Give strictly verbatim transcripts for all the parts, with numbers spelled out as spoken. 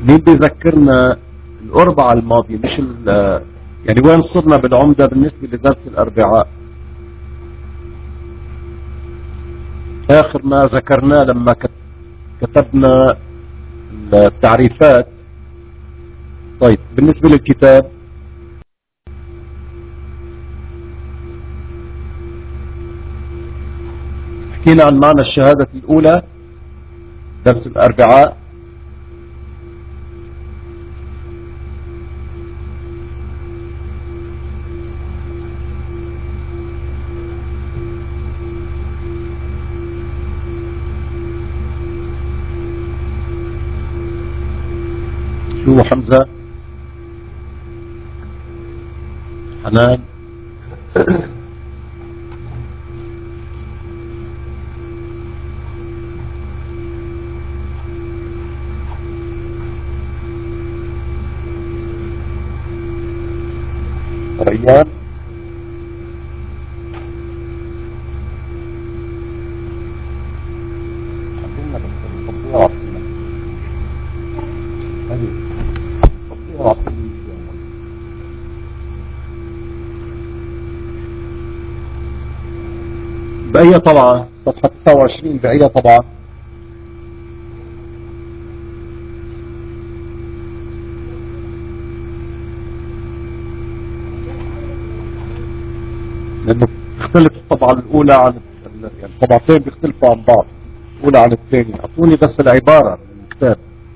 مين بيذكرنا الأربعاء الماضي مش يعني وين صرنا بالعمدة بالنسبة لدرس الأربعاء؟ آخر ما ذكرناه لما كتبنا التعريفات. طيب بالنسبة للكتاب حكينا عن معنى الشهادة الأولى درس الأربعاء. شو حمزة حنان ريان بأي طبعة؟ صفحة تسعة وعشرين بأي طبعة؟ لأنه تختلف الطبعة الأولى عن يعني الطبعتين بيختلفوا عن بعض، الأولى عن الثانية. أعطوني بس العبارة من الكتاب.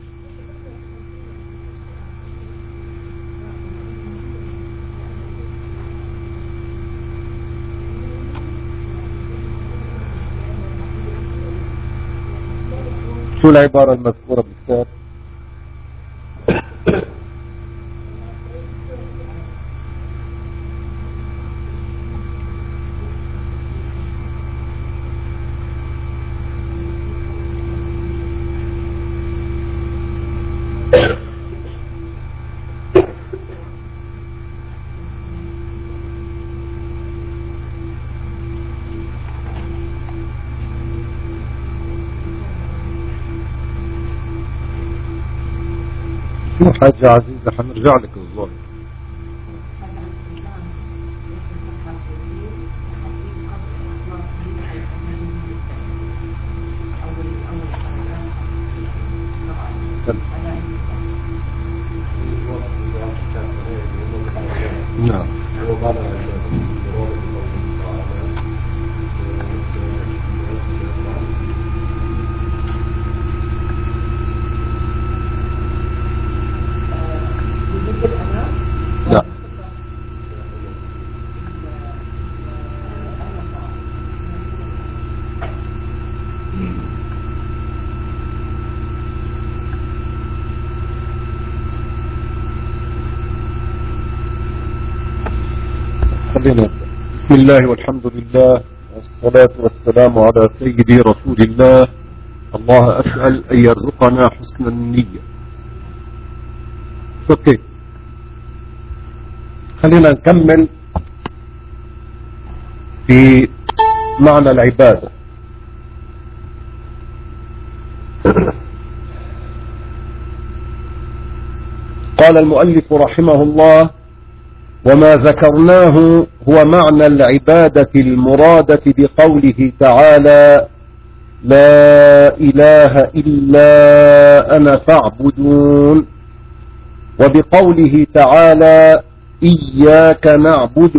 شو العبارة المذكورة بالكتاب؟ شو حاجة عزيزة حنرجع لك الظاهر. نعم لا خلينا. بسم الله والحمد لله والصلاة والسلام على سيدي رسول الله. الله أسأل أن يرزقنا حسن النية. اوكي خلينا نكمل في معنى العبادة. قال المؤلف رحمه الله: وما ذكرناه هو معنى العبادة المرادة بقوله تعالى: لا إله إلا أنا فاعبدون، وبقوله تعالى: إياك نعبد.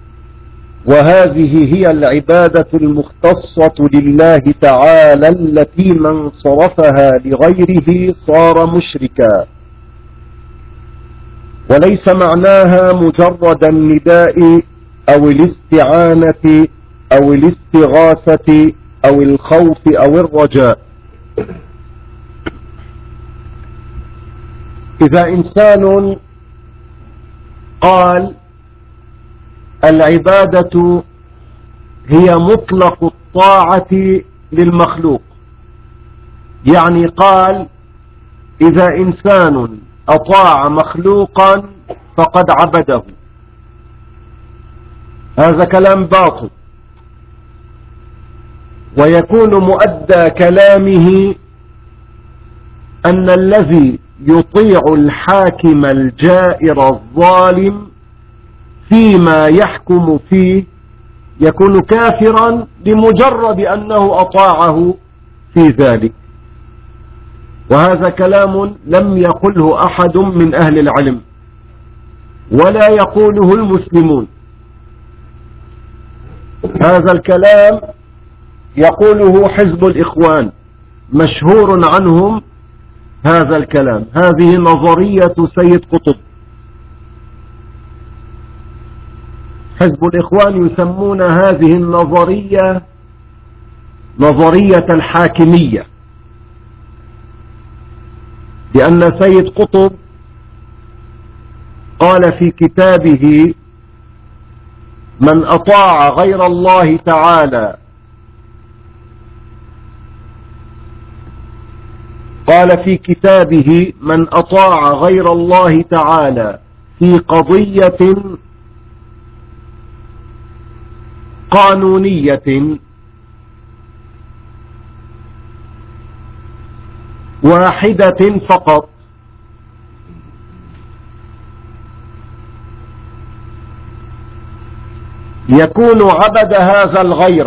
وهذه هي العبادة المختصة لله تعالى التي من صرفها لغيره صار مشركا، وليس معناها مجرد النداء أو الاستعانة أو الاستغاثة أو الخوف أو الرجاء. إذا إنسان قال العبادة هي مطلق الطاعة للمخلوق، يعني قال إذا إنسان أطاع مخلوقا فقد عبده، هذا كلام باطل، ويكون مؤدى كلامه أن الذي يطيع الحاكم الجائر الظالم فيما يحكم فيه يكون كافرا لمجرد أنه أطاعه في ذلك. وهذا كلام لم يقله أحد من أهل العلم ولا يقوله المسلمون. هذا الكلام يقوله حزب الإخوان، مشهور عنهم هذا الكلام. هذه نظرية سيد قطب. حزب الإخوان يسمون هذه النظرية نظرية الحاكمية، لأن سيد قطب قال في كتابه: من أطاع غير الله تعالى قال في كتابه من أطاع غير الله تعالى في قضية قانونية واحدة فقط يكون عبد هذا الغير،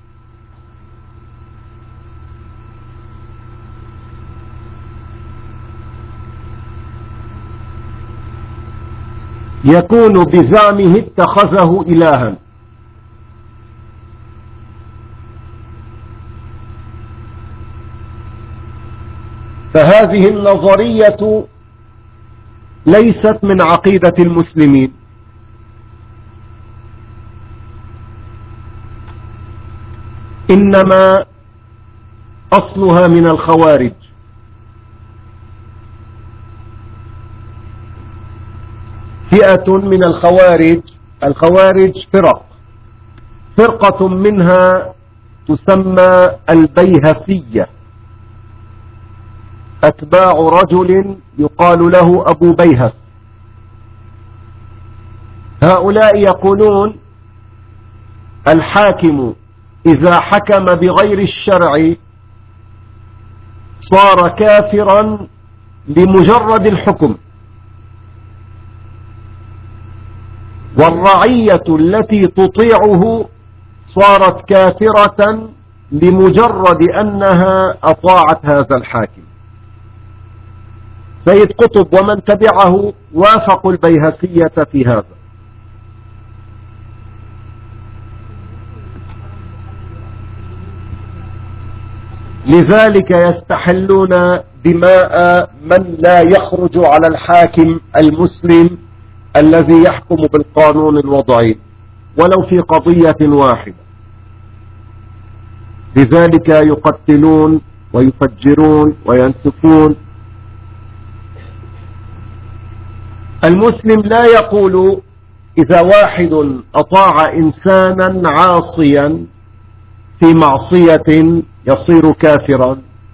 يكون بزعمه اتخذه إلها. فهذه النظرية ليست من عقيدة المسلمين، إنما أصلها من الخوارج. فئة من الخوارج، الخوارج فرق، فرقة منها تسمى البيهسية، أتباع رجل يقال له أبو بيهس. هؤلاء يقولون الحاكم إذا حكم بغير الشرع صار كافرا لمجرد الحكم، والرعية التي تطيعه صارت كافرة لمجرد أنها أطاعت هذا الحاكم. سيد قطب ومن تبعه وافقوا البيهسية في هذا. لذلك يستحلون دماء من لا يخرج على الحاكم المسلم الذي يحكم بالقانون الوضعي ولو في قضية واحدة. لذلك يقتلون ويفجرون وينسفون. المسلم لا يقول إذا واحد أطاع إنسانا عاصيا في معصية يصير كافرا،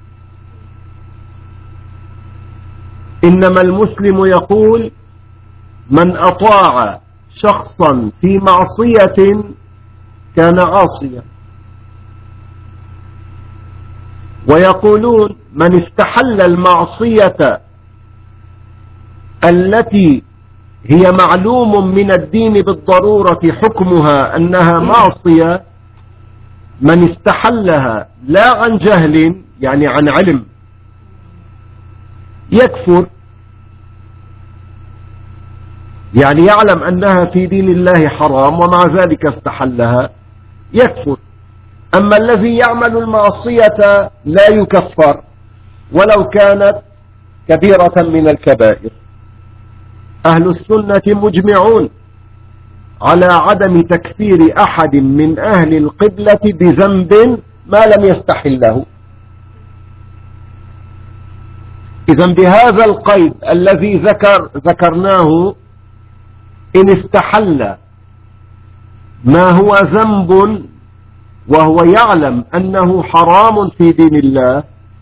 إنما المسلم يقول من أطاع شخصا في معصية كان عاصيا. ويقولون من استحل المعصية التي هي معلوم من الدين بالضرورة حكمها أنها معصية، من استحلها لا عن جهل يعني عن علم يكفر، يعني يعلم أنها في دين الله حرام ومع ذلك استحلها يكفر. أما الذي يعمل المعصية لا يكفر ولو كانت كبيرة من الكبائر. أهل السنة مجمعون على عدم تكفير أحد من أهل القبلة بذنب ما لم يستحله. إذن بهذا القيد الذي ذكر ذكرناه، إن استحل ما هو ذنب وهو يعلم أنه حرام في دين الله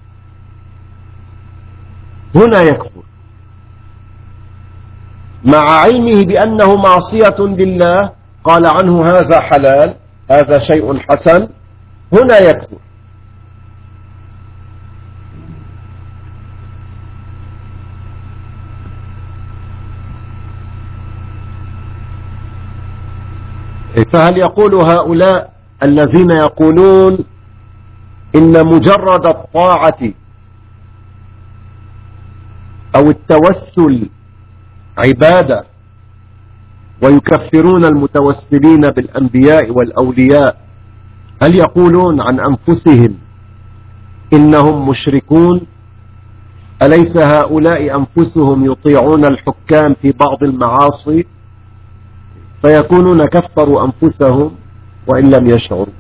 هنا يكفر، مع علمه بأنه معصية لله قال عنه هذا حلال هذا شيء حسن، هنا يكفر. فهل يقول هؤلاء الذين يقولون إن مجرد الطاعة أو التوسل عبادة ويكفرون المتوسلين بالأنبياء والأولياء، هل يقولون عن أنفسهم إنهم مشركون؟ أليس هؤلاء أنفسهم يطيعون الحكام في بعض المعاصي فيكونون كفروا أنفسهم وإن لم يشعروا؟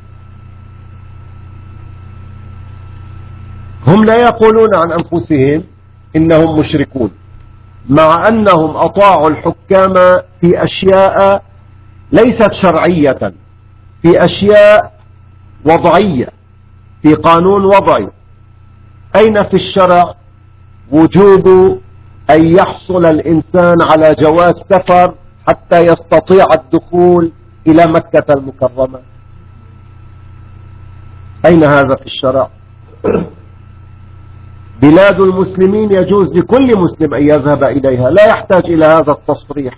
هم لا يقولون عن أنفسهم إنهم مشركون، مع أنهم أطاعوا الحكام في أشياء ليست شرعية، في أشياء وضعية، في قانون وضعي. أين في الشرع وجوب أن يحصل الإنسان على جواز سفر حتى يستطيع الدخول إلى مكة المكرمة؟ أين هذا في الشرع؟ بلاد المسلمين يجوز لكل مسلم أن يذهب إليها، لا يحتاج إلى هذا التصريح.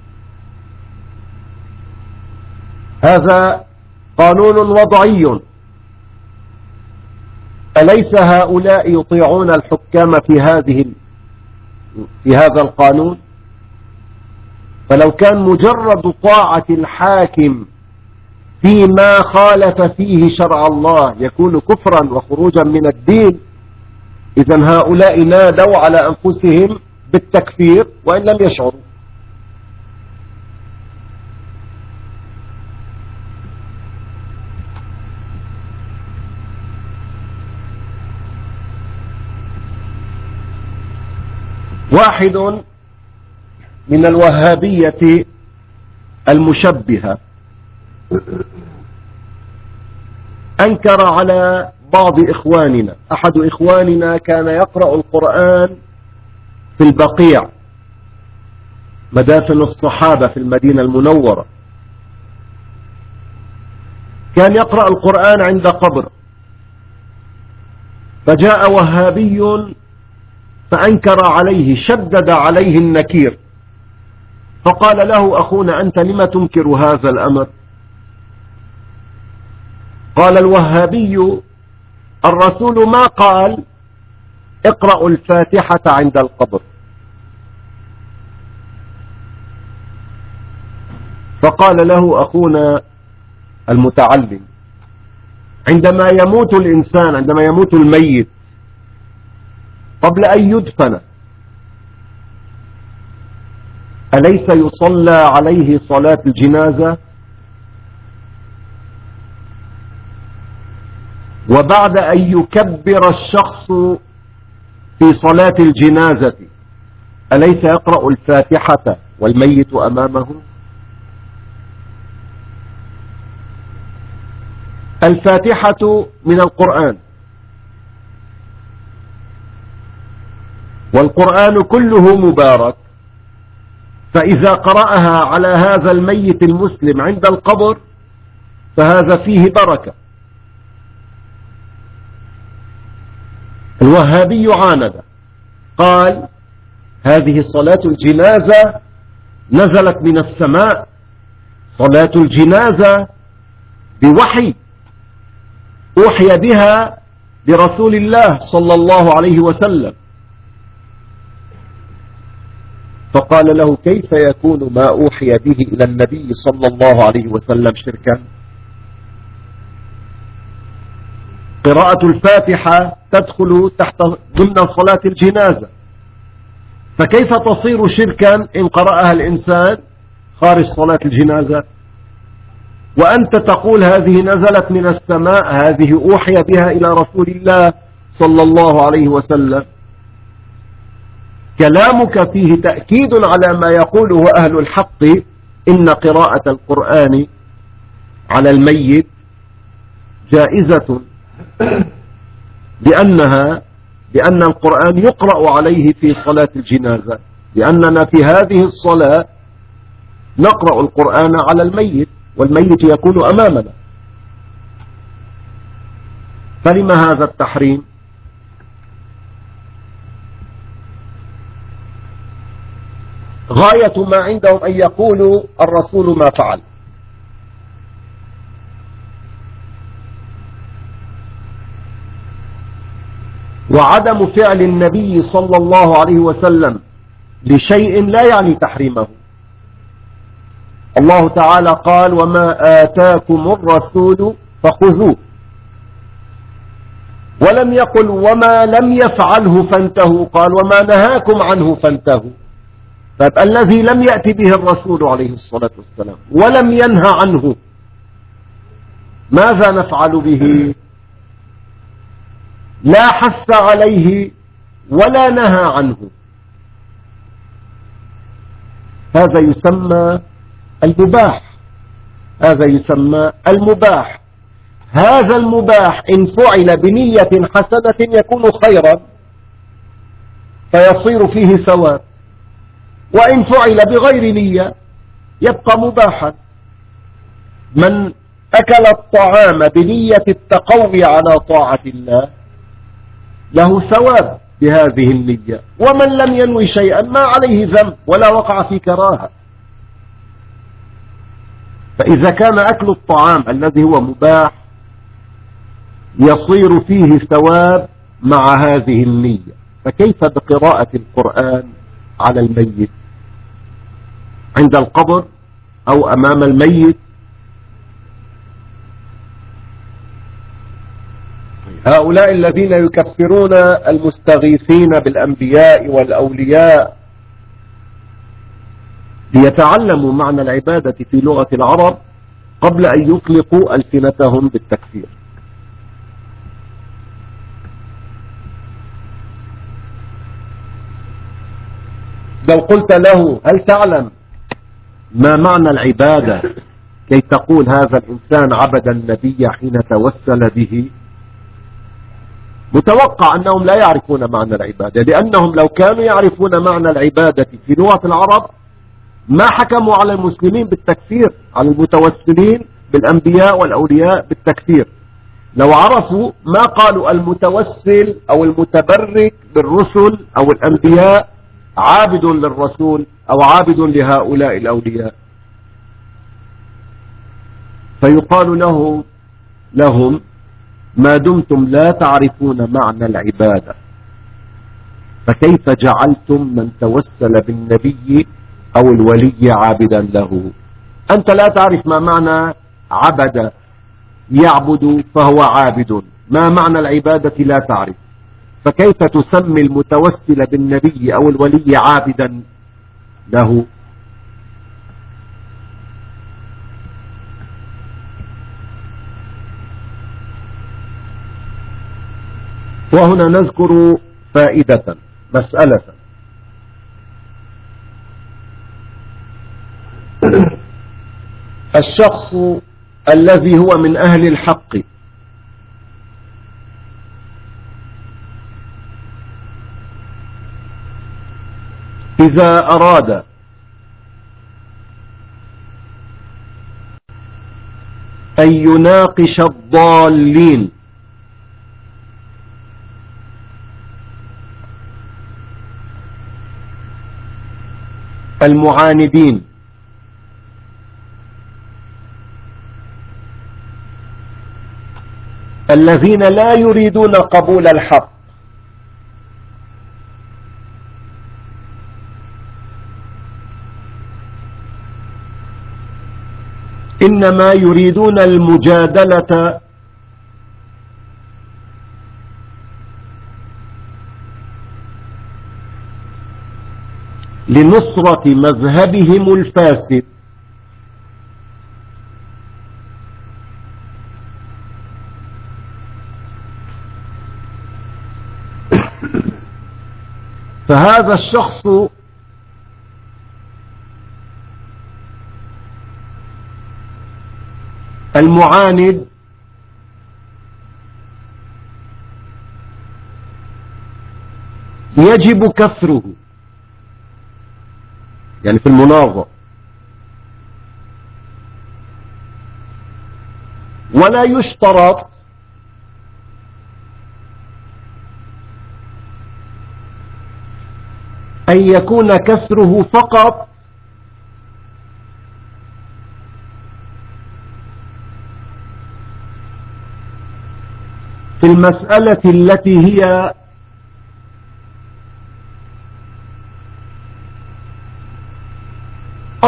هذا قانون وضعي. أليس هؤلاء يطيعون الحكام في هذه في هذا القانون؟ فلو كان مجرد طاعة الحاكم فيما خالف فيه شرع الله يكون كفرا وخروجا من الدين، إذن هؤلاء نادوا على أنفسهم بالتكفير وإن لم يشعروا. واحد من الوهابية المشبهة أنكر على بعض إخواننا، أحد إخواننا كان يقرأ القرآن في البقيع مدافن الصحابة في المدينة المنورة، كان يقرأ القرآن عند قبر، فجاء وهابي فأنكر عليه، شدد عليه النكير، فقال له أخونا أنت لما تنكر هذا الأمر؟ قال الوهابي الرسول ما قال اقرأوا الفاتحة عند القبر. فقال له أخونا المتعلم عندما يموت الإنسان، عندما يموت الميت قبل أن يدفن أليس يصلى عليه صلاة الجنازة؟ وبعد أن يكبر الشخص في صلاة الجنازة أليس يقرأ الفاتحة والميت أمامه؟ الفاتحة من القرآن، والقرآن كله مبارك، فإذا قرأها على هذا الميت المسلم عند القبر فهذا فيه بركة. الوهابي عاند قال هذه صلاة الجنازة نزلت من السماء، صلاة الجنازة بوحي أوحي بها لرسول الله صلى الله عليه وسلم. فقال له كيف يكون ما أوحي به إلى النبي صلى الله عليه وسلم شركا؟ قراءة الفاتحة تدخل تحت ضمن صلاة الجنازة، فكيف تصير شركا إن قرأها الإنسان خارج صلاة الجنازة؟ وأنت تقول هذه نزلت من السماء، هذه أوحي بها إلى رسول الله صلى الله عليه وسلم. كلامك فيه تأكيد على ما يقوله أهل الحق، إن قراءة القرآن على الميت جائزة، لأنها لأن القرآن يقرأ عليه في صلاة الجنازة، لأننا في هذه الصلاة نقرأ القرآن على الميت والميت يكون أمامنا، فلما هذا التحريم؟ غاية ما عندهم أن يقولوا الرسول ما فعل، وعدم فعل النبي صلى الله عليه وسلم لشيء لا يعني تحريمه. الله تعالى قال: وما آتاكم الرسول فخذوه، ولم يقل وما لم يفعله فانتهوا، قال وما نهاكم عنه فانتهوا. فيبقى الذي لم يأتي به الرسول عليه الصلاة والسلام ولم ينهى عنه ماذا نفعل به؟ لا حث عليه ولا نهى عنه. هذا يسمى المباح، هذا يسمى المباح. هذا المباح إن فعل بنية حسنة يكون خيرا فيصير فيه ثواب، وإن فعل بغير نية يبقى مباحا. من أكل الطعام بنية التقوي على طاعة الله له ثواب بهذه النية، ومن لم ينوي شيئا ما عليه ذنب ولا وقع في كراهة. فإذا كان أكل الطعام الذي هو مباح يصير فيه ثواب مع هذه النية، فكيف بقراءة القرآن على الميت عند القبر أو أمام الميت؟ هؤلاء الذين يكفرون المستغيثين بالأنبياء والأولياء ليتعلموا معنى العبادة في لغة العرب قبل أن يطلقوا ألسنتهم بالتكفير. لو قلت له هل تعلم ما معنى العبادة كي تقول هذا الإنسان عبد النبي حين توسل به، متوقع أنهم لا يعرفون معنى العبادة، لأنهم لو كانوا يعرفون معنى العبادة في لغة العرب ما حكموا على المسلمين بالتكفير، على المتوسلين بالأنبياء والأولياء بالتكفير. لو عرفوا ما قالوا المتوسل أو المتبرك بالرسل أو الأنبياء عابد للرسول أو عابد لهؤلاء الأولياء. فيقال له لهم ما دمتم لا تعرفون معنى العبادة فكيف جعلتم من توسل بالنبي أو الولي عابدا له؟ أنت لا تعرف ما معنى عبد، يعبد فهو عابد، ما معنى العبادة لا تعرف، فكيف تسمي المتوسل بالنبي أو الولي عابدا له؟ وهنا نذكر فائدة، مسألة. الشخص الذي هو من أهل الحق إذا أراد أن يناقش الضالين المعاندين الذين لا يريدون قبول الحق إنما يريدون المجادلة لنصرة مذهبهم الفاسد، فهذا الشخص المعاند يجب كسره، يعني في المناظرة، ولا يشترط أن يكون كسره فقط في المسألة التي هي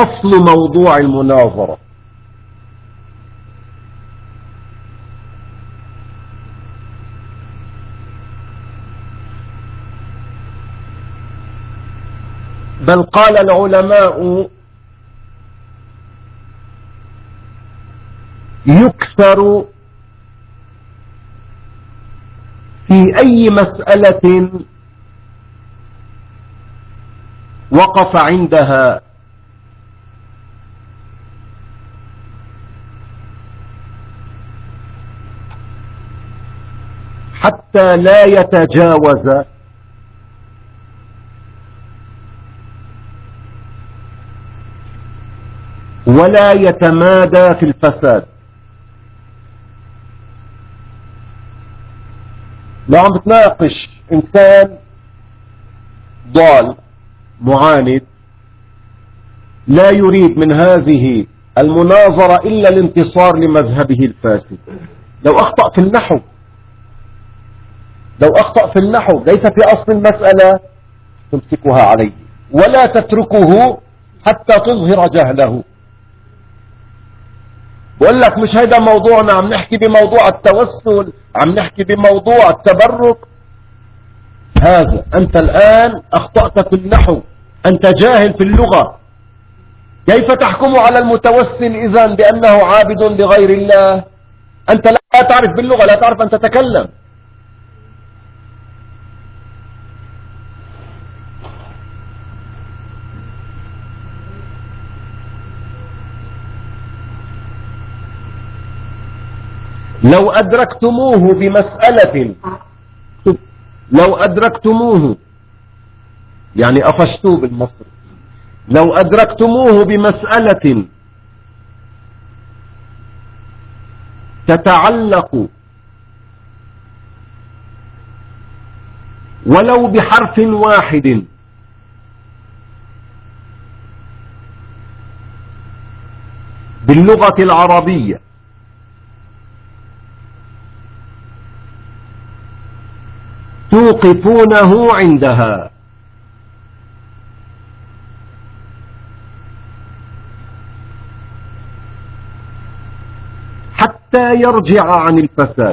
أصل موضوع المناظرة. بل قال العلماء يكثر في أي مسألة وقف عندها حتى لا يتجاوز ولا يتمادى في الفساد. لو عم بتناقش إنسان ضال معاند لا يريد من هذه المناظرة إلا الانتصار لمذهبه الفاسد، لو أخطأ في النحو لو أخطأ في النحو ليس في أصل المسألة تمسكها عليه ولا تتركه حتى تظهر جهله. بقول لك مش هيدا موضوعنا، عم نحكي بموضوع التوسل، عم نحكي بموضوع التبرك. هذا أنت الآن أخطأت في النحو، أنت جاهل في اللغة، كيف تحكم على المتوسل إذن بأنه عابد لغير الله؟ أنت لا تعرف باللغة، لا تعرف أن تتكلم. لو أدركتموه بمسألة لو أدركتموه يعني أفشتوه بالمصري، لو أدركتموه بمسألة تتعلق ولو بحرف واحد باللغة العربية توقفونه عندها حتى يرجع عن الفساد.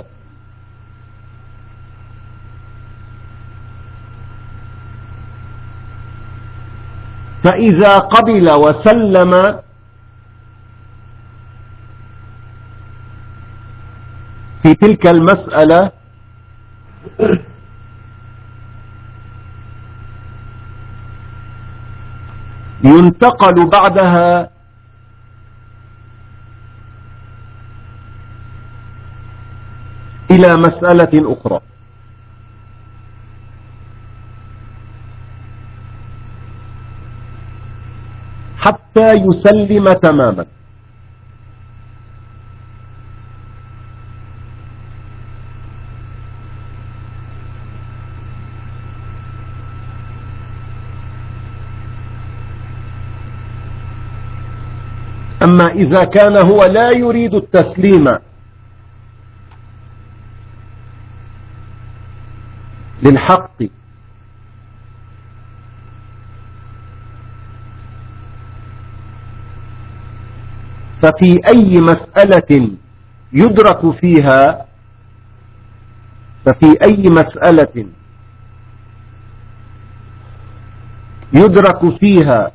فإذا قبل وسلم في تلك المسألة ينتقل بعدها إلى مسألة أخرى حتى يسلم تماما. أما إذا كان هو لا يريد التسليم للحق ففي أي مسألة يدرك فيها ففي أي مسألة يدرك فيها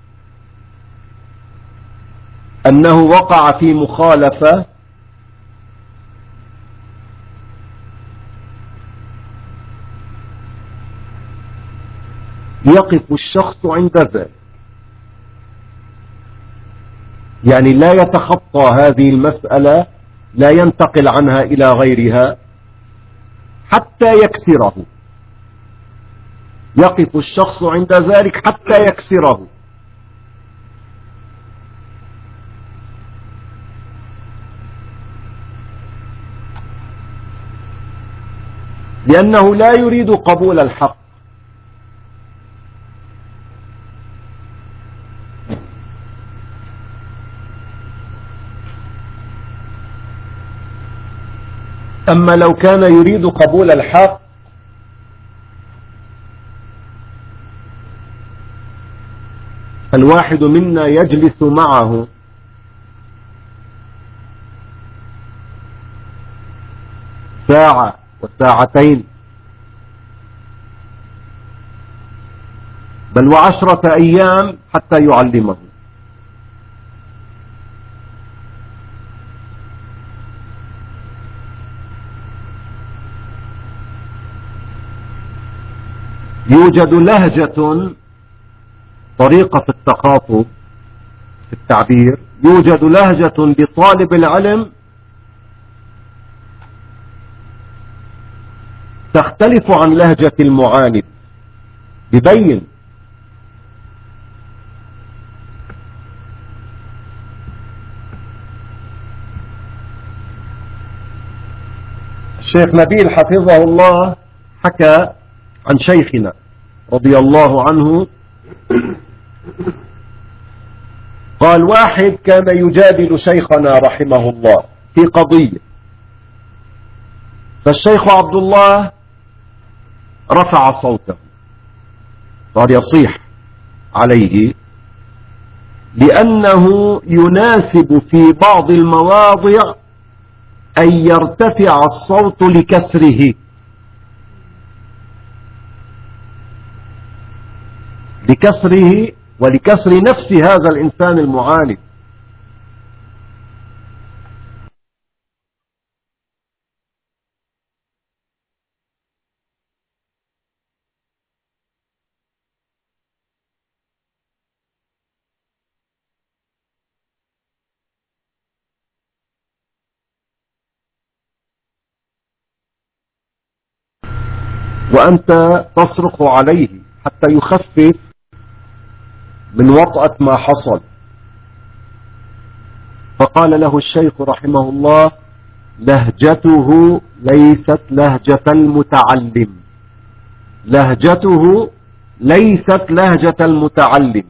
أنه وقع في مخالفة يقف الشخص عند ذلك، يعني لا يتخطى هذه المسألة، لا ينتقل عنها إلى غيرها حتى يكسره. يقف الشخص عند ذلك حتى يكسره. لأنه لا يريد قبول الحق. أما لو كان يريد قبول الحق الواحد منا يجلس معه ساعة وساعتين بل وعشرة أيام حتى يعلمه. يوجد لهجة، طريقة في التخاطب في التعبير، يوجد لهجة لطالب العلم تختلف عن لهجة المعاند. يبين الشيخ نبيل حفظه الله حكى عن شيخنا رضي الله عنه قال: واحد كان يجادل شيخنا رحمه الله في قضية، فالشيخ عبد الله رفع صوته، صار يصيح عليه لأنه يناسب في بعض المواضع أن يرتفع الصوت لكسره لكسره ولكسر نفس هذا الإنسان المعاند. وأنت تصرخ عليه حتى يخفف من وطأة ما حصل. فقال له الشيخ رحمه الله: لهجته ليست لهجة المتعلم، لهجته ليست لهجة المتعلم.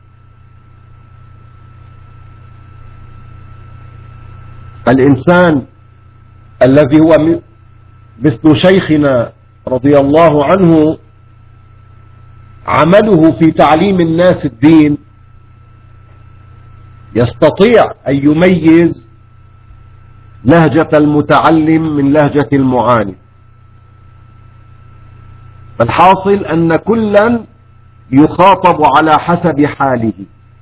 الإنسان الذي هو مثل شيخنا رضي الله عنه عمله في تعليم الناس الدين يستطيع أن يميز لهجة المتعلم من لهجة المعاند. الحاصل أن كلا يخاطب على حسب حاله.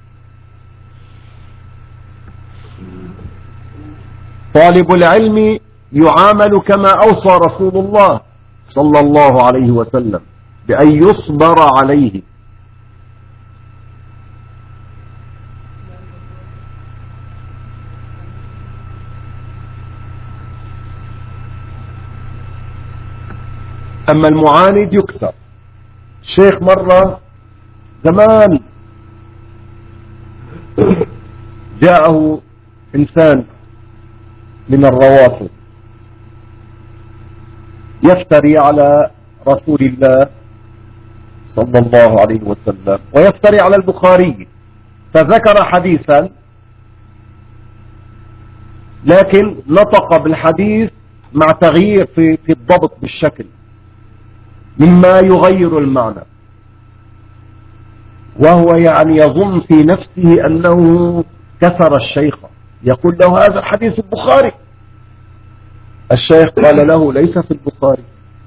طالب العلم يعامل كما أوصى رسول الله صلى الله عليه وسلم بأن يصبر عليه. أما المعاند يكسر. الشيخ مرة زمان جاءه إنسان من الروافض يفتري على رسول الله صلى الله عليه وسلم ويفتري على البخاري، فذكر حديثا لكن نطق بالحديث مع تغيير في في الضبط بالشكل مما يغير المعنى، وهو يعني يظن في نفسه أنه كسر الشيخ، يقول له هذا الحديث البخاري. الشيخ قال له ليس في البخاري.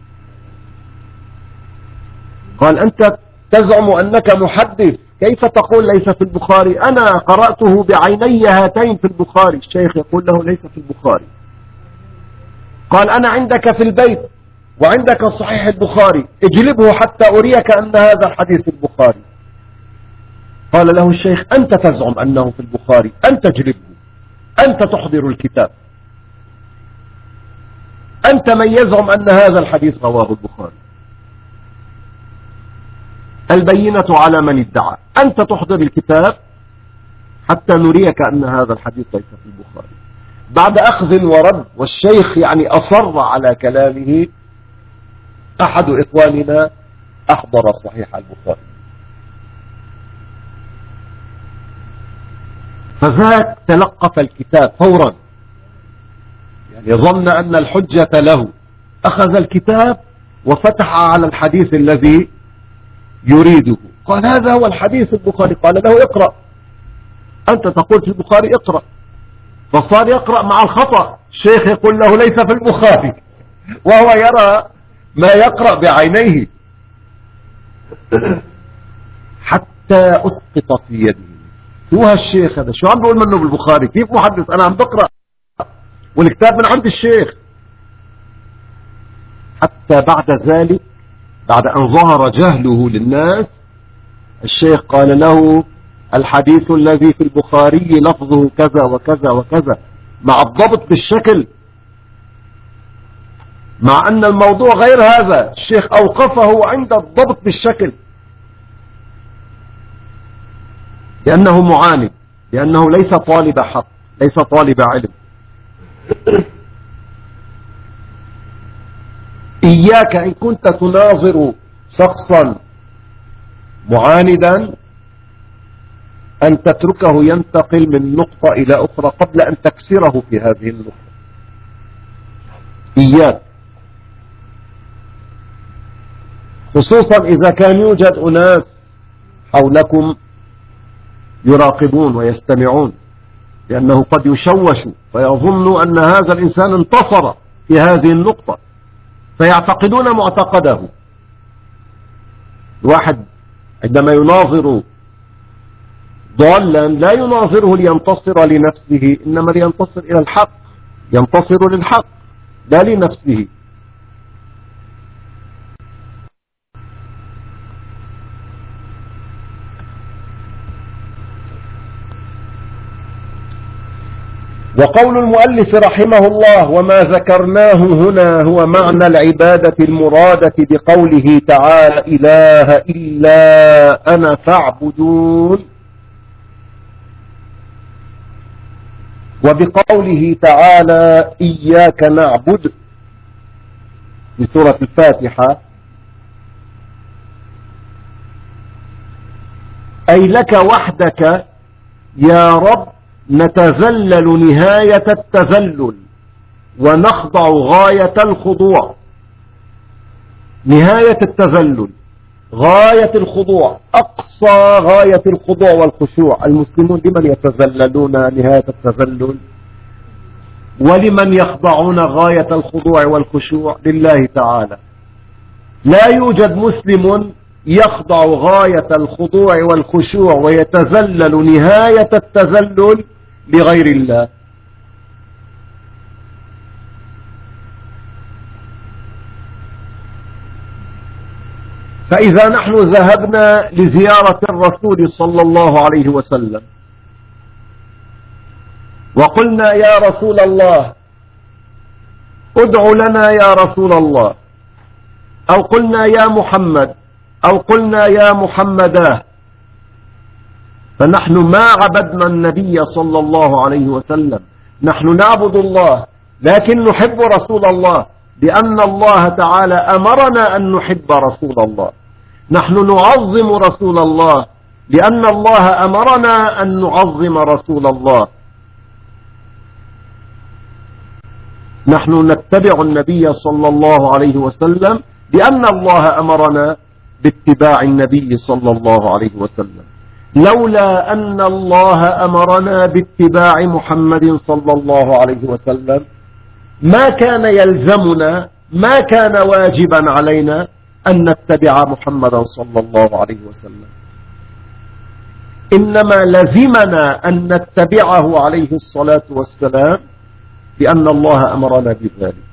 قال أنت تزعم أنك محدث، كيف تقول ليس في البخاري؟ أنا قرأته بعيني هاتين في البخاري. الشيخ يقول له ليس في البخاري. قال أنا عندك في البيت وعندك صحيح البخاري، اجلبه حتى أريك أن هذا الحديث البخاري. قال له الشيخ أنت تزعم أنه في البخاري، أنت اجلبه، أنت تحضر الكتاب، أنت من يزعم أن هذا الحديث رواه البخاري. البينة على من ادعى، أنت تحضر الكتاب حتى نريك أن هذا الحديث ليس في البخاري. بعد أخذ ورد والشيخ يعني أصر على كلامه، أحد إخواننا أحضر صحيح البخاري، فذاك تلقف الكتاب فورا، يعني ظن أن الحجة له، أخذ الكتاب وفتح على الحديث الذي يريده قال هذا هو الحديث البخاري. قال له اقرأ، أنت تقول في البخاري اقرأ، فصار يقرأ مع الخطأ. الشيخ يقول له ليس في البخاري، وهو يرى ما يقرأ بعينيه، حتى أسقط في يده. شو هالشيخ هذا؟ شو عم بقول منه بالبخاري؟ كيف محدث؟ أنا عم بقرأ والكتاب من عند الشيخ. حتى بعد ذلك، بعد أن ظهر جهله للناس، الشيخ قال له الحديث الذي في البخاري لفظه كذا وكذا وكذا، مع الضبط بالشكل، مع أن الموضوع غير هذا. الشيخ أوقفه عند الضبط بالشكل، لأنه معاند، لأنه ليس طالب حق، ليس طالب علم. إياك إن كنت تناظر شخصا معاندا أن تتركه ينتقل من نقطة إلى أخرى قبل أن تكسره في هذه النقطة. إياك، خصوصا إذا كان يوجد أناس حولكم يراقبون ويستمعون، لأنه قد يشوش فيظن أن هذا الإنسان انتصر في هذه النقطة، فيعتقدون معتقده. الواحد عندما يناظر ضالا لا يناظره لينتصر لنفسه، إنما لينتصر إلى الحق، ينتصر للحق لا لنفسه. وقول المؤلف رحمه الله: وما ذكرناه هنا هو معنى العبادة المرادة بقوله تعالى: إله إلا أنا فاعبدون، وبقوله تعالى: إياك نعبد في سورة الفاتحة، أي لك وحدك يا رب نتذلل نهاية التذلل ونخضع غاية الخضوع. نهاية التذلل، غاية الخضوع، أقصى غاية الخضوع والخشوع. المسلمون لمن يتذللون نهاية التذلل؟ ولمن يخضعون غاية الخضوع والخشوع؟ لله تعالى. لا يوجد مسلم يخضع غاية الخضوع والخشوع ويتذلل نهاية التذلل لغير الله. فإذا نحن ذهبنا لزيارة الرسول صلى الله عليه وسلم وقلنا: يا رسول الله ادع لنا يا رسول الله، أو قلنا يا محمد، أو قلنا يا محمدا، فنحن ما عبدنا النبي صلى الله عليه وسلم. نحن نعبد الله لكن نحب رسول الله، لأن الله تعالى أمرنا أن نحب رسول الله. نحن نعظم رسول الله لأن الله أمرنا أن نعظم رسول الله. نحن نتبع النبي صلى الله عليه وسلم لأن الله أمرنا باتباع النبي صلى الله عليه وسلم. لولا أن الله أمرنا باتباع محمد صلى الله عليه وسلم ما كان يلزمنا، ما كان واجبا علينا أن نتبع محمدا صلى الله عليه وسلم. إنما لزمنا أن نتبعه عليه الصلاة والسلام لأن الله أمرنا بذلك.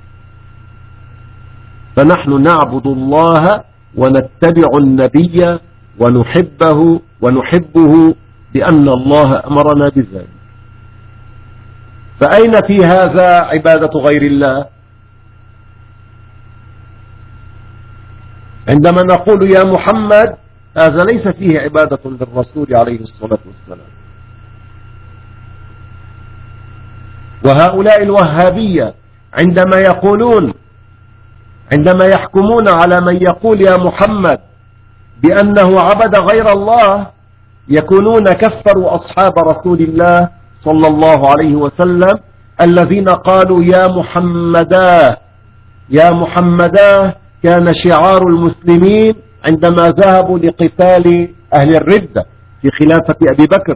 فنحن نعبد الله ونتبع النبي ونحبه ونحبه لأن الله أمرنا بذلك. فأين في هذا عبادة غير الله؟ عندما نقول يا محمد، هذا ليس فيه عبادة للرسول عليه الصلاة والسلام. وهؤلاء الوهابية عندما يقولون، عندما يحكمون على من يقول يا محمد بأنه عبد غير الله، يكونون كفروا أصحاب رسول الله صلى الله عليه وسلم الذين قالوا يا محمدا. يا محمدا كان شعار المسلمين عندما ذهبوا لقتال أهل الردة في خلافة أبي بكر،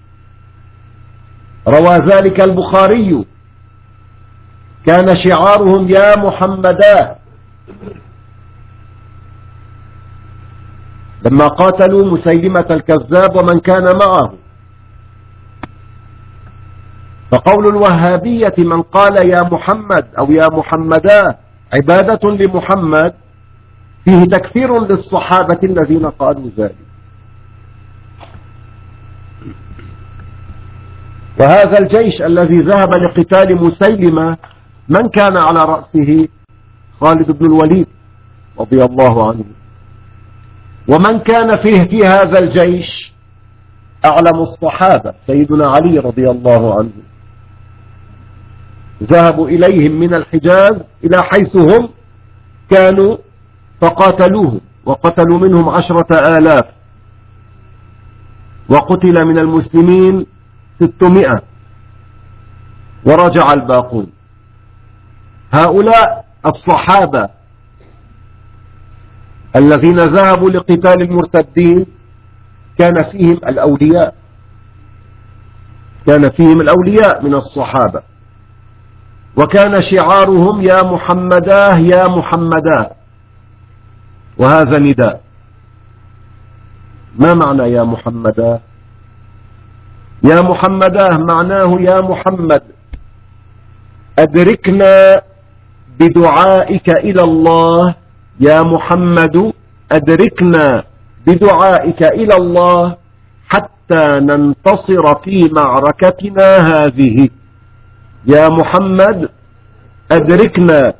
روى ذلك البخاري، كان شعارهم يا محمدا لما قاتلوا مسيلمة الكذاب ومن كان معه. فقول الوهابية من قال يا محمد أو يا محمدا عبادة لمحمد فيه تكفير للصحابة الذين قالوا ذلك. وهذا الجيش الذي ذهب لقتال مسيلمة من كان على رأسه؟ خالد بن الوليد رضي الله عنه. ومن كان فيه في هذا الجيش أعلم الصحابة سيدنا علي رضي الله عنه. ذهبوا إليهم من الحجاز إلى حيث هم كانوا فقاتلوهم، وقتلوا منهم عشرة آلاف، وقتل من المسلمين ستمائة، ورجع الباقون. هؤلاء الصحابة الذين ذهبوا لقتال المرتدين كان فيهم الأولياء، كان فيهم الأولياء من الصحابة، وكان شعارهم يا محمداه يا محمداه، وهذا نداء. ما معنى يا محمداه؟ يا محمداه معناه يا محمد أدركنا بدعائك إلى الله، يا محمد أدركنا بدعائك إلى الله حتى ننتصر في معركتنا هذه. يا محمد أدركنا.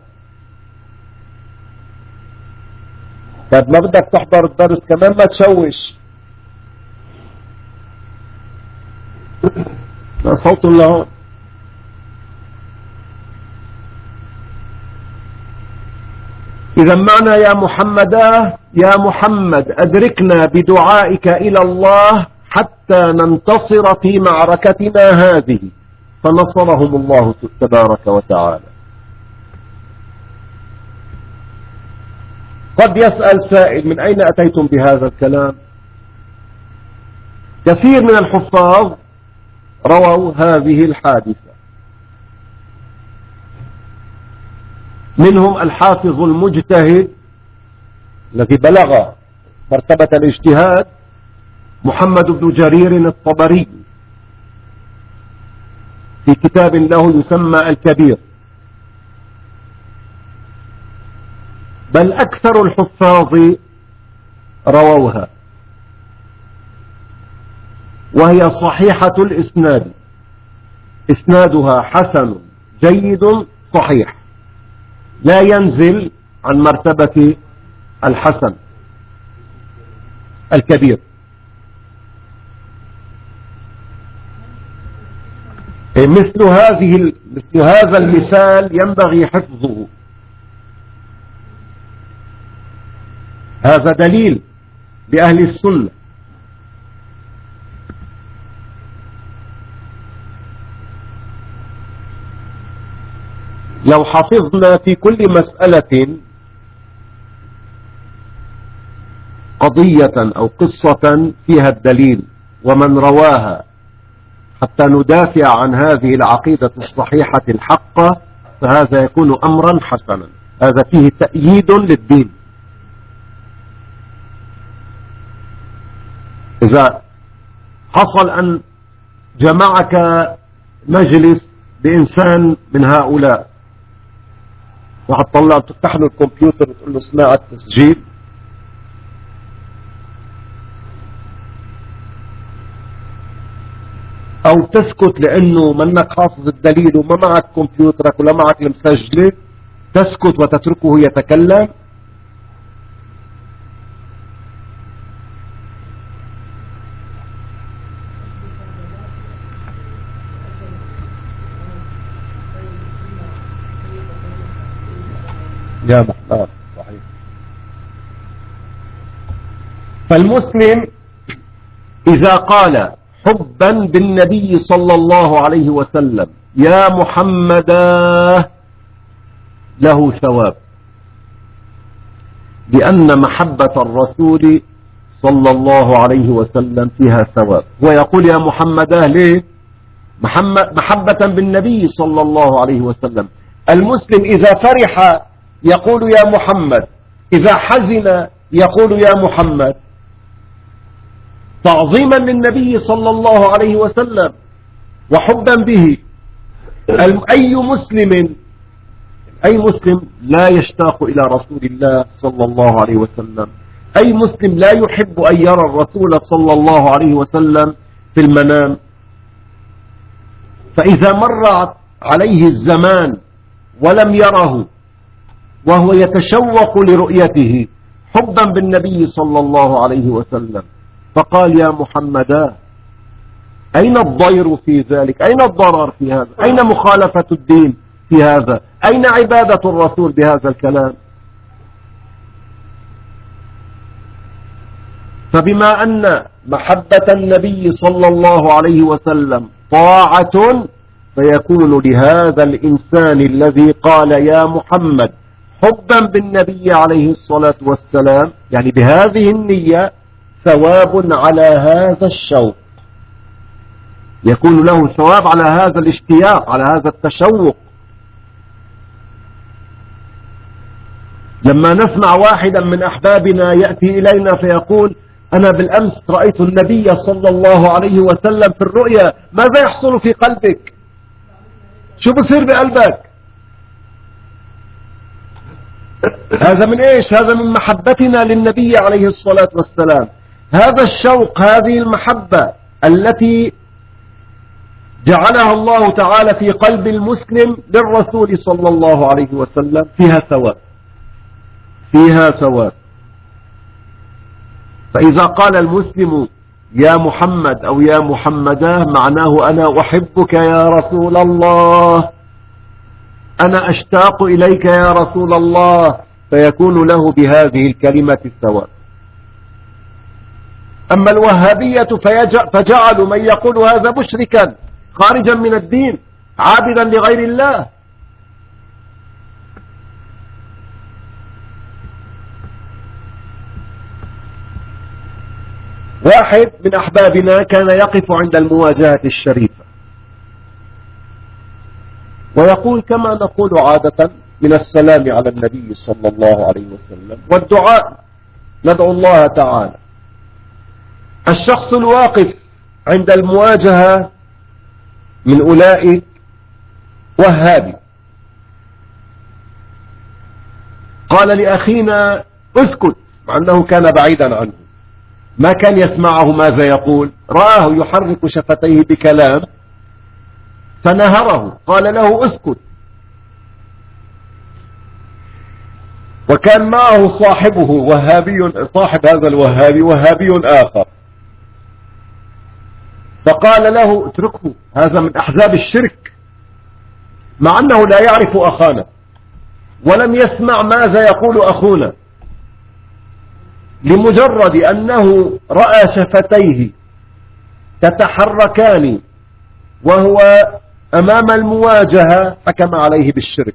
طب ما بدك تحضر الدرس كمان ما تشوش. لا صوت الله. إذا معنى يا محمدا يا محمد أدركنا بدعائك إلى الله حتى ننتصر في معركتنا هذه، فنصرهم الله تبارك وتعالى. قد يسأل سائل من أين أتيتم بهذا الكلام؟ كثير من الحفاظ رووا هذه الحادثة، منهم الحافظ المجتهد الذي بلغ مرتبة الاجتهاد محمد بن جرير الطبري في كتاب له يسمى الكبير. بل أكثر الحفاظ رووها، وهي صحيحة الإسناد، إسنادها حسن جيد صحيح، لا ينزل عن مرتبة الحسن الكبير. مثل هذه مثل هذا المثال ينبغي حفظه. هذا دليل لأهل السنة. لو حفظنا في كل مسألة قضية أو قصة فيها الدليل ومن رواها حتى ندافع عن هذه العقيدة الصحيحة الحقة، فهذا يكون أمرا حسنا، هذا فيه تأييد للدين. إذا حصل أن جمعك مجلس بإنسان من هؤلاء وهتطلع تفتح له الكمبيوتر وتقول له صناعة تسجيل، او تسكت لانه منك حافظ الدليل وما معك كمبيوترك ولا معك المسجله، تسكت وتتركه يتكلم. يا محمد صحيح. فالمسلم إذا قال حبا بالنبي صلى الله عليه وسلم يا محمدا له ثواب، لأن محبة الرسول صلى الله عليه وسلم فيها ثواب. ويقول يا محمد ليه؟ محبة بالنبي صلى الله عليه وسلم. المسلم إذا فرح يقول يا محمد، إذا حزن يقول يا محمد، تعظيما للنبي صلى الله عليه وسلم وحبا به. أي مسلم أي مسلم لا يشتاق إلى رسول الله صلى الله عليه وسلم، أي مسلم لا يحب أن يرى الرسول صلى الله عليه وسلم في المنام. فإذا مر عليه الزمان ولم يره وهو يتشوق لرؤيته حبا بالنبي صلى الله عليه وسلم، فقال يا محمد أين الضير في ذلك؟ أين الضرر في هذا؟ أين مخالفة الدين في هذا؟ أين عبادة الرسول بهذا الكلام؟ فبما أن محبة النبي صلى الله عليه وسلم طاعة، فيكون لهذا الإنسان الذي قال يا محمد حبا بالنبي عليه الصلاة والسلام، يعني بهذه النية، ثواب على هذا الشوق، يكون له ثواب على هذا الاشتياق، على هذا التشوق. لما نسمع واحدا من أحبابنا يأتي إلينا فيقول أنا بالأمس رأيت النبي صلى الله عليه وسلم في الرؤيا، ماذا يحصل في قلبك؟ شو بصير بقلبك؟ هذا من إيش؟ هذا من محبتنا للنبي عليه الصلاة والسلام. هذا الشوق، هذه المحبة التي جعلها الله تعالى في قلب المسلم للرسول صلى الله عليه وسلم فيها ثواب، فيها ثواب. فإذا قال المسلم يا محمد أو يا محمدا، معناه أنا أحبك يا رسول الله، أنا أشتاق إليك يا رسول الله، فيكون له بهذه الكلمة الثواب. أما الوهابية فجعلوا من يقول هذا مشركا خارجا من الدين عابدا لغير الله. واحد من أحبابنا كان يقف عند المواجهة الشريفة ويقول كما نقول عادة من السلام على النبي صلى الله عليه وسلم والدعاء، ندعو الله تعالى. الشخص الواقف عند المواجهة من أولئك وهابي، قال لأخينا اسكت، مع أنه كان بعيدا عنه، ما كان يسمعه ماذا يقول، رآه يحرك شفتيه بكلام فنهره، قال له اسكت. وكان معه صاحبه وهابي، صاحب هذا الوهابي وهابي آخر، فقال له اتركه، هذا من أحزاب الشرك، مع أنه لا يعرف أخانا ولم يسمع ماذا يقول أخونا، لمجرد أنه رأى شفتيه تتحركان وهو أمام المواجهة حكم عليه بالشرك.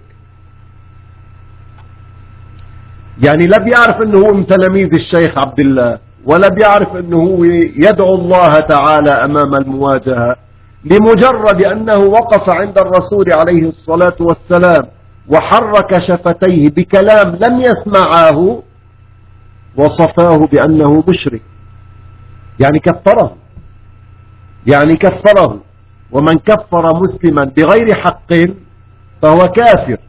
يعني لا بيعرف أنه هو من تلاميذ الشيخ عبد الله، ولا بيعرف أنه هو يدعو الله تعالى أمام المواجهة، لمجرد أنه وقف عند الرسول عليه الصلاة والسلام وحرك شفتيه بكلام لم يسمعه وصفاه بأنه مشرك، يعني كفره، يعني كفره. ومن كفر مسلما بغير حق فهو كافر.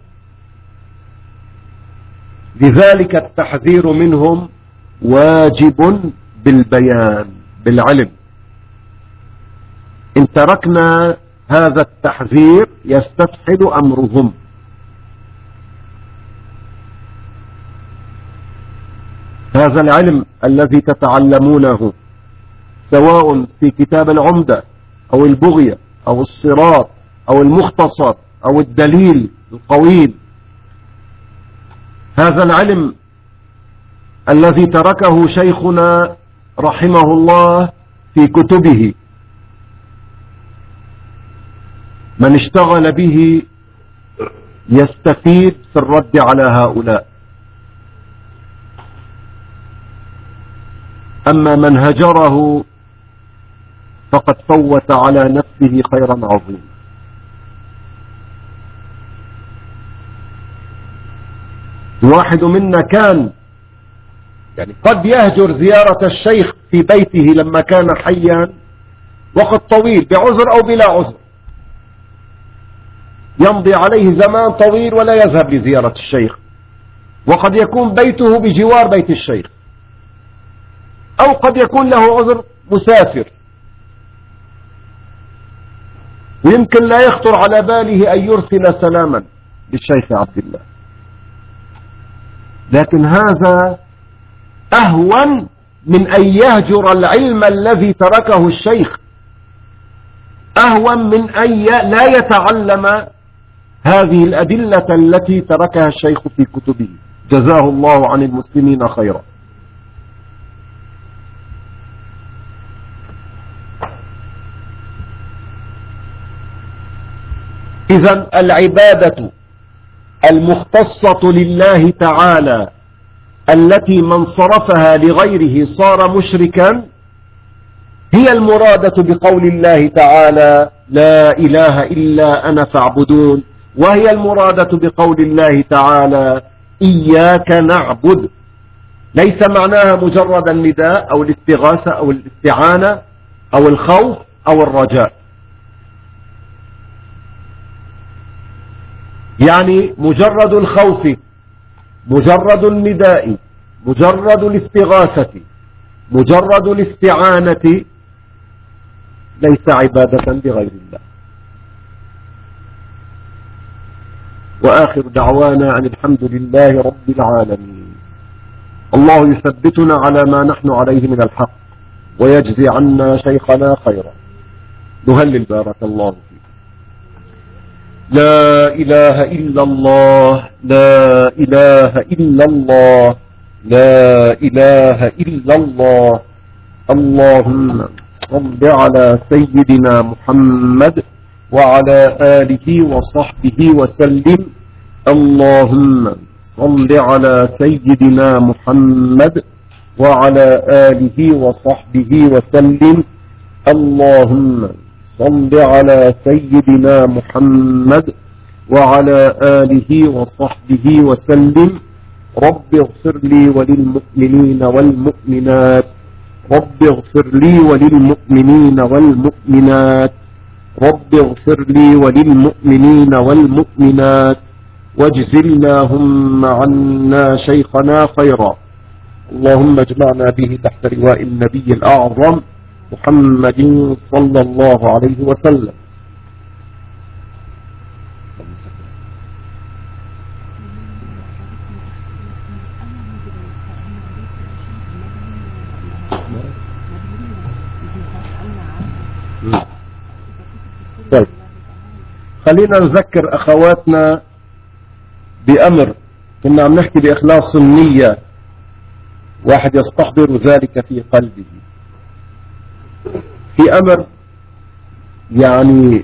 لذلك التحذير منهم واجب بالبيان بالعلم. إن تركنا هذا التحذير يستفحل أمرهم. هذا العلم الذي تتعلمونه سواء في كتاب العمدة أو البغية أو الصراط أو المختصر أو الدليل القويم، هذا العلم الذي تركه شيخنا رحمه الله في كتبه، من اشتغل به يستفيد في الرد على هؤلاء. أما من هجره فقد فوت على نفسه خيرا عظيما. الواحد منا كان يعني قد يهجر زيارة الشيخ في بيته لما كان حيا وقت طويل بعذر أو بلا عذر، يمضي عليه زمان طويل ولا يذهب لزيارة الشيخ، وقد يكون بيته بجوار بيت الشيخ، أو قد يكون له عذر مسافر، ويمكن لا يخطر على باله أن يرسل سلاما للشيخ عبد الله، لكن هذا أهون من أن يهجر العلم الذي تركه الشيخ، أهون من أن لا يتعلم هذه الأدلة التي تركها الشيخ في كتبه، جزاه الله عن المسلمين خيرا. إذن العبادة المختصة لله تعالى التي من صرفها لغيره صار مشركا هي المرادة بقول الله تعالى لا إله إلا أنا فاعبدون، وهي المرادة بقول الله تعالى إياك نعبد. ليس معناها مجرد النداء أو الاستغاثة أو الاستعانة أو الخوف أو الرجاء، يعني مجرد الخوف، مجرد النداء، مجرد الاستغاثة، مجرد الاستعانة ليس عبادة لغير الله. وآخر دعوانا أن الحمد لله رب العالمين. الله يثبتنا على ما نحن عليه من الحق ويجزي عنا شيخنا خيرا. نهلل بارك الله فيك. لا إله إلا الله، لا إله إلا الله، لا إله إلا الله. اللهم صل على سيدنا محمد وعلى آله وصحبه وسلم. اللهم صل على سيدنا محمد وعلى آله وصحبه وسلم. اللهم صل على سيدنا محمد وعلى آله وصحبه وسلم. رب اغفر لي وللمؤمنين والمؤمنات، رب اغفر لي وللمؤمنين والمؤمنات، رب اغفر لي وللمؤمنين والمؤمنات، واجزل اللهم عنا شيخنا خيرا. اللهم اجمعنا به تحت لواء النبي الأعظم محمد صلى الله عليه وسلم. طيب خلينا نذكر أخواتنا بأمر كنا عم نحكي بإخلاص النية، واحد يستحضر ذلك في قلبه، في أمر يعني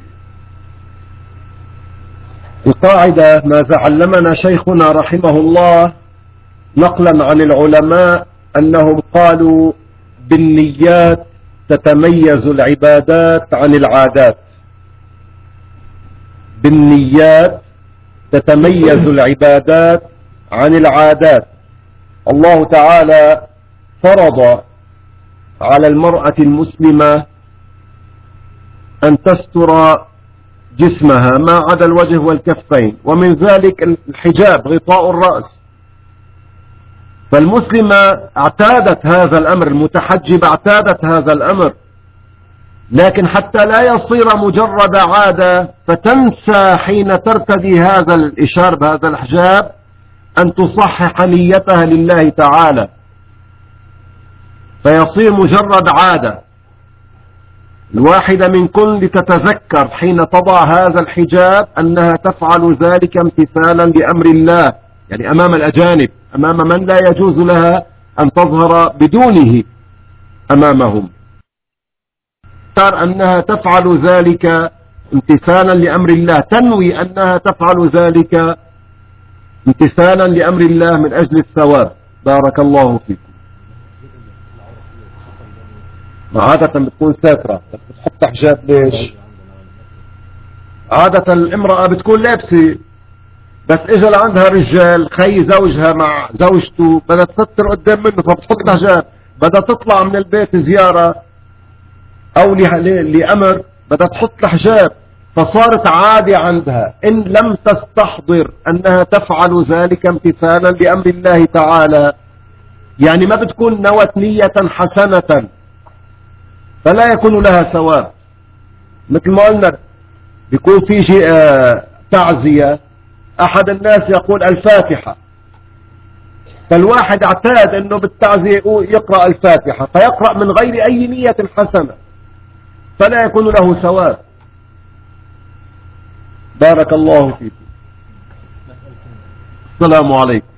القاعدة ماذا علمنا شيخنا رحمه الله نقلا عن العلماء أنهم قالوا بالنيات تتميز العبادات عن العادات، بالنيات تتميز العبادات عن العادات. الله تعالى فرض على المرأة المسلمة أن تستر جسمها ما عدا الوجه والكفين، ومن ذلك الحجاب غطاء الرأس. فالمسلمة اعتادت هذا الأمر، المتحجبة اعتادت هذا الأمر، لكن حتى لا يصير مجرد عادة فتنسى حين ترتدي هذا الإشار بهذا الحجاب أن تصحح نيتها لله تعالى، فيصير مجرد عادة. الواحدة منكن لتتذكر حين تضع هذا الحجاب أنها تفعل ذلك امتثالا لأمر الله، يعني أمام الأجانب، أمام من لا يجوز لها أن تظهر بدونه أمامهم، ترى أنها تفعل ذلك امتثالا لأمر الله، تنوي أنها تفعل ذلك امتثالا لأمر الله من أجل الثواب. بارك الله فيكم. عادة بتكون ساترة، بس بتحط حجاب ليش؟ عادة الامرأة بتكون لابسة، بس اجى لعندها رجال خي زوجها مع زوجته بدها تستر قدام منه فبتحط حجاب، بدها تطلع من البيت زيارة او لأمر بدها تحط الحجاب، فصارت عادة عندها إن لم تستحضر أنها تفعل ذلك امتثالا لأمر الله تعالى، يعني ما بتكون نوت نية حسنة فلا يكون لها ثواب. مثل ما قلنا بيكون في شيء تعزية، أحد الناس يقول الفاتحة، فالواحد اعتاد أنه بالتعزية يقرأ الفاتحة فيقرأ من غير أي نية حسنة فلا يكون له ثواب. بارك الله فيكم. السلام عليكم.